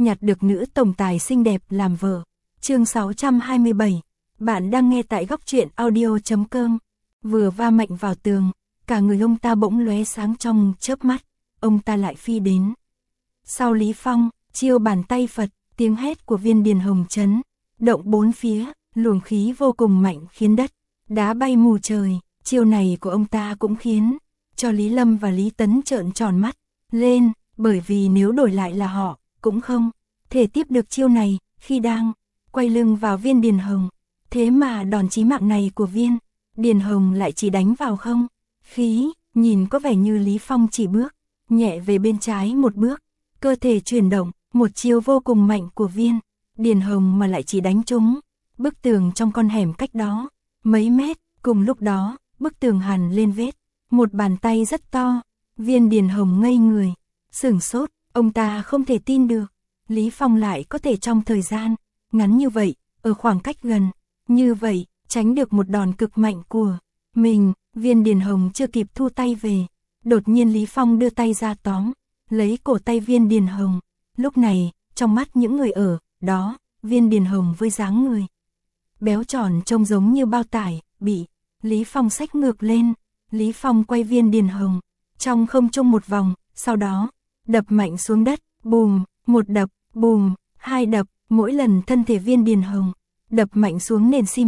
nhặt được nữ tổng tài xinh đẹp làm vợ. Chương 627. Bạn đang nghe tại góc truyện audio.com. Vừa va mạnh vào tường, cả người ông ta bỗng lóe sáng trong chớp mắt, ông ta lại phi đến. Sau Lý Phong, chiêu bàn tay Phật, tiếng hét của Viên Điền Hồng chấn động bốn phía, luồng khí vô cùng mạnh khiến đất đá bay mù trời. Chiêu này của ông ta cũng khiến cho Lý Lâm và Lý Tấn trợn tròn mắt lên, bởi vì nếu đổi lại là họ, cũng không thể tiếp được chiêu này. Khi đang quay lưng vào Viên Điền Hồng, thế mà đòn chí mạng này của Viên Điền Hồng lại chỉ đánh vào không khí, nhìn có vẻ như Lý Phong chỉ bước nhẹ về bên trái một bước, cơ thể chuyển động, một chiêu vô cùng mạnh của Viên Điền Hồng mà lại chỉ đánh trúng bức tường trong con hẻm cách đó mấy mét. Cùng lúc đó, bức tường hằn lên vết một bàn tay rất to. Viên Điền Hồng ngây người, sửng sốt, ông ta không thể tin được Lý Phong lại có thể trong thời gian ngắn như vậy, ở khoảng cách gần như vậy, tránh được một đòn cực mạnh của mình. Viên Điền Hồng chưa kịp thu tay về, đột nhiên Lý Phong đưa tay ra tóm lấy cổ tay Viên Điền Hồng. Lúc này, trong mắt những người ở đó, Viên Điền Hồng với dáng người béo tròn trông giống như bao tải, bị Lý Phong xách ngược lên. Lý Phong quay Viên Điền Hồng trong không trung một vòng, sau đó đập mạnh xuống đất, bùm, một đập, bùm, hai đập. Mỗi lần thân thể Viên Điền Hồng đập mạnh xuống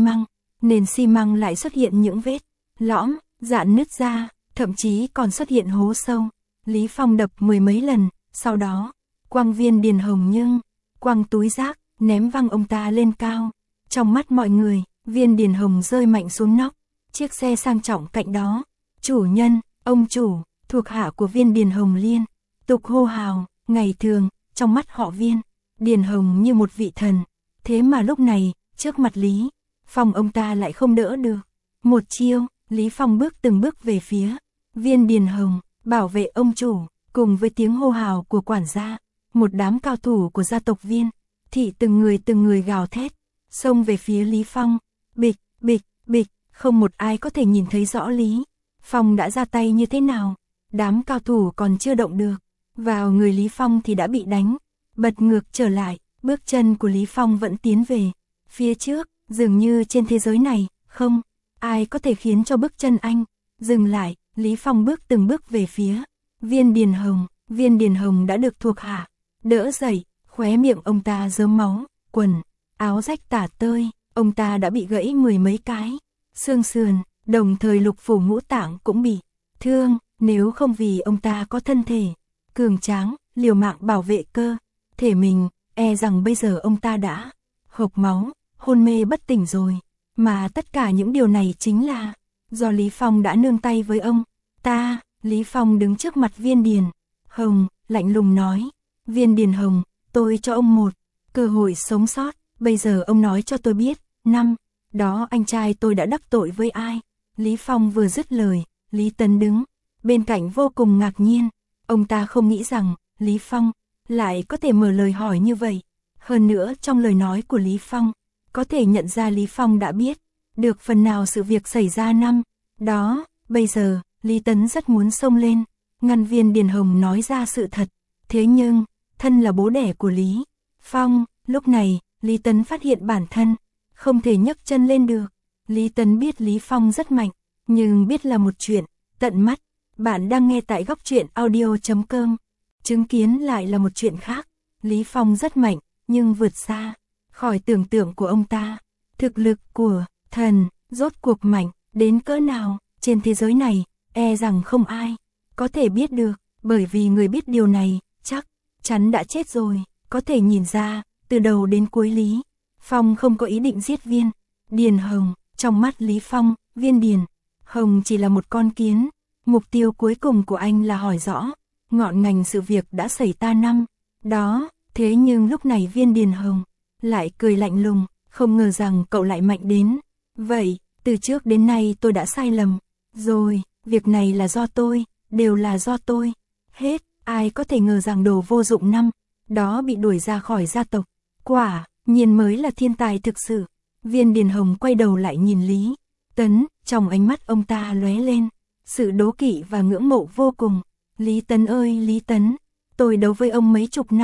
nền xi măng lại xuất hiện những vết lõm, dạn nứt ra, thậm chí còn xuất hiện hố sâu. Lý Phong đập mười mấy lần, sau đó quăng Viên Điền Hồng nhưng quăng túi rác, ném văng ông ta lên cao. Trong mắt mọi người, Viên Điền Hồng rơi mạnh xuống nóc chiếc xe sang trọng cạnh đó. Chủ nhân, ông chủ, thuộc hạ của Viên Điền Hồng liên tục hô hào. Ngày thường, trong mắt họ Viên Điền Hồng như một vị thần, thế mà lúc này, trước mặt Lý Phong ông ta lại không đỡ được một chiêu. Lý Phong bước từng bước về phía Viên Điền Hồng, bảo vệ ông chủ. Cùng với tiếng hô hào của quản gia, một đám cao thủ của gia tộc Viên thị từng người gào thét, xông về phía Lý Phong. Bịch, bịch, bịch, không một ai có thể nhìn thấy rõ Lý Phong đã ra tay như thế nào. Đám cao thủ còn chưa động được vào người Lý Phong thì đã bị đánh bật ngược trở lại. Bước chân của Lý Phong vẫn tiến về phía trước, dường như trên thế giới này không ai có thể khiến cho bước chân anh dừng lại. Lý Phong bước từng bước về phía Viên Điền Hồng. Viên Điền Hồng đã được thuộc hạ đỡ dậy, khóe miệng ông ta rớm máu, quần áo rách tả tơi, ông ta đã bị gãy mười mấy cái xương sườn, đồng thời lục phủ ngũ tạng cũng bị thương. Nếu không vì ông ta có thân thể cường tráng, liều mạng bảo vệ cơ thể mình, e rằng bây giờ ông ta đã hộc máu, hôn mê bất tỉnh rồi. Mà tất cả những điều này chính là do Lý Phong đã nương tay với ông ta. Lý Phong đứng trước mặt Viên Điền Hồng, lạnh lùng nói: Viên Điền Hồng, tôi cho ông một cơ hội sống sót. Bây giờ ông nói cho tôi biết, năm đó anh trai tôi đã đắc tội với ai? Lý Phong vừa dứt lời, Lý Tấn đứng bên cạnh vô cùng ngạc nhiên. Ông ta không nghĩ rằng Lý Phong lại có thể mở lời hỏi như vậy. Hơn nữa trong lời nói của Lý Phong, có thể nhận ra Lý Phong đã biết được phần nào sự việc xảy ra năm đó. Bây giờ, Lý Tấn rất muốn xông lên, ngăn Viên Điền Hồng nói ra sự thật. Thế nhưng, thân là bố đẻ của Lý Phong, lúc này, Lý Tấn phát hiện bản thân không thể nhấc chân lên được. Lý Tấn biết Lý Phong rất mạnh, nhưng biết là một chuyện tận mắt. Bạn đang nghe tại góc truyện audio.com. Chứng kiến lại là một chuyện khác. Lý Phong rất mạnh, nhưng vượt xa khỏi tưởng tượng của ông ta. Thực lực của thần rốt cuộc mạnh đến cỡ nào trên thế giới này, e rằng không ai có thể biết được, bởi vì người biết điều này chắc chắn đã chết rồi. Có thể nhìn ra, từ đầu đến cuối Lý Phong không có ý định giết Viên Điền Hồng. Trong mắt Lý Phong, Viên Điền Hồng chỉ là một con kiến. Mục tiêu cuối cùng của anh là hỏi rõ ngọn ngành sự việc đã xảy ra năm đó. Thế nhưng lúc này Viên Điền Hồng lại cười lạnh lùng, không ngờ rằng cậu lại mạnh đến vậy. Từ trước đến nay tôi đã sai lầm rồi, việc này là do tôi, đều là do tôi hết. Ai có thể ngờ rằng đồ vô dụng năm đó bị đuổi ra khỏi gia tộc, quả nhiên mới là thiên tài thực sự. Viên Điền Hồng quay đầu lại nhìn Lý Tấn, trong ánh mắt ông ta lóe lên sự đố kỵ và ngưỡng mộ vô cùng. Lý Tấn ơi Lý Tấn, tôi đấu với ông mấy chục năm,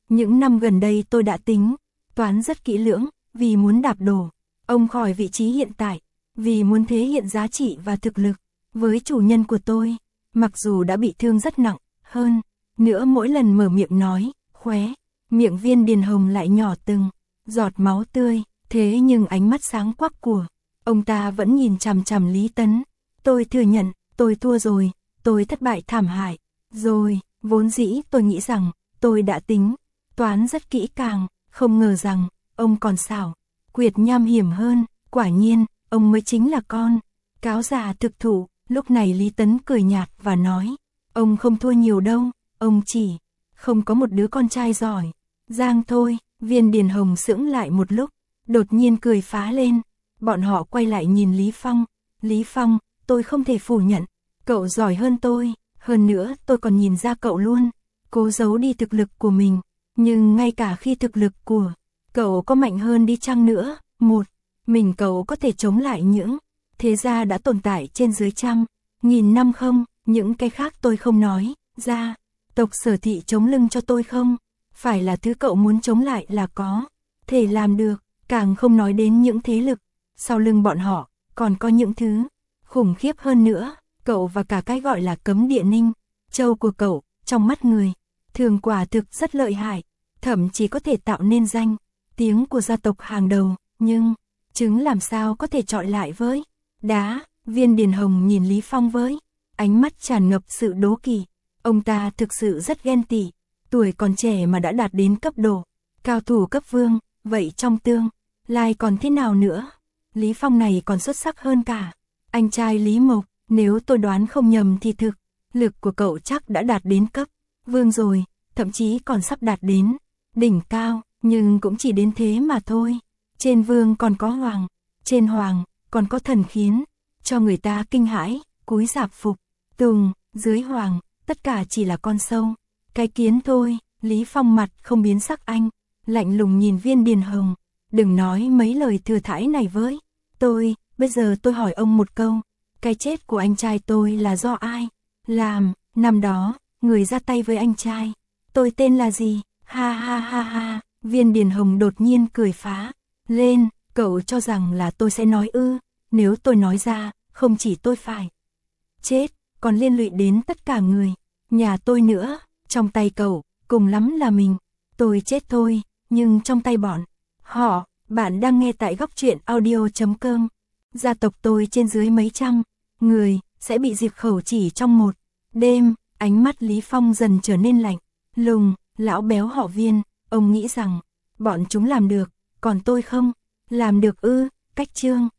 Những năm gần đây tôi đã tính, toán rất kỹ lưỡng, vì muốn đạp đổ ông khỏi vị trí hiện tại, vì muốn thể hiện giá trị và thực lực với chủ nhân của tôi, mặc dù đã bị thương rất nặng, hơn nữa mỗi lần mở miệng nói, khóe miệng Viên Điền Hồng lại nhỏ từng giọt máu tươi, thế nhưng ánh mắt sáng quắc của ông ta vẫn nhìn chằm chằm Lý Tấn. Tôi thừa nhận, tôi thua rồi, tôi thất bại thảm hại rồi, vốn dĩ tôi nghĩ rằng tôi đã tính toán rất kỹ càng, không ngờ rằng ông còn xảo quyệt nham hiểm hơn, quả nhiên ông mới chính là con cáo già thực thụ. Lúc này Lý Tấn cười nhạt và nói, ông không thua nhiều đâu, ông chỉ không có một đứa con trai giỏi giang thôi. Viên Điền Hồng sững lại một lúc, đột nhiên cười phá lên. Bọn họ quay lại nhìn Lý Phong. Lý Phong, tôi không thể phủ nhận, cậu giỏi hơn tôi, hơn nữa tôi còn nhìn ra cậu luôn cố giấu đi thực lực của mình, nhưng ngay cả khi thực lực của cậu có mạnh hơn đi chăng nữa, một mình cậu có thể chống lại những thế gia đã tồn tại trên dưới trăm nghìn năm không? Những cái khác tôi không nói ra, tộc Sở Thị chống lưng cho tôi không phải là thứ cậu muốn chống lại là có thể làm được, càng không nói đến những thế lực sau lưng bọn họ, còn có những thứ khủng khiếp hơn nữa. Cậu và cả cái gọi là Cấm Địa Ninh Châu của cậu, trong mắt người thường quả thực rất lợi hại, thậm chí có thể tạo nên danh tiếng của gia tộc hàng đầu, nhưng trứng làm sao có thể chọi lại với đá. Viên Điền Hồng nhìn Lý Phong với ánh mắt tràn ngập sự đố kỵ. Ông ta thực sự rất ghen tị, tuổi còn trẻ mà đã đạt đến cấp độ cao thủ cấp vương, vậy trong tương lai còn thế nào nữa? Lý Phong này còn xuất sắc hơn cả anh trai Lý Mộc, nếu tôi đoán không nhầm thì thực lực của cậu chắc đã đạt đến cấp vương rồi, thậm chí còn sắp đạt đến đỉnh cao, nhưng cũng chỉ đến thế mà thôi. Trên vương còn có hoàng, trên hoàng còn có thần khiến cho người ta kinh hãi, cúi rạp phục tùng, dưới hoàng tất cả chỉ là con sâu cái kiến thôi. Lý Phong mặt không biến sắc, anh lạnh lùng nhìn Viên Điền Hồng, đừng nói mấy lời thừa thãi này với tôi. Bây giờ tôi hỏi ông một câu, cái chết của anh trai tôi là do ai làm? Năm đó người ra tay với anh trai tôi tên là gì? Ha ha ha ha. Viên Điền Hồng đột nhiên cười phá lên, cậu cho rằng là tôi sẽ nói ư? Nếu tôi nói ra, không chỉ tôi phải chết, còn liên lụy đến tất cả người nhà tôi nữa. Trong tay cậu, cùng lắm là mình tôi chết thôi, nhưng trong tay bọn họ. Bạn đang nghe tại góc truyện audio.com. Gia tộc tôi trên dưới mấy trăm người sẽ bị diệt khẩu chỉ trong một đêm. Ánh mắt Lý Phong dần trở nên lạnh lùng. Lão béo họ Viên, ông nghĩ rằng bọn chúng làm được, còn tôi không làm được ư? Cách chương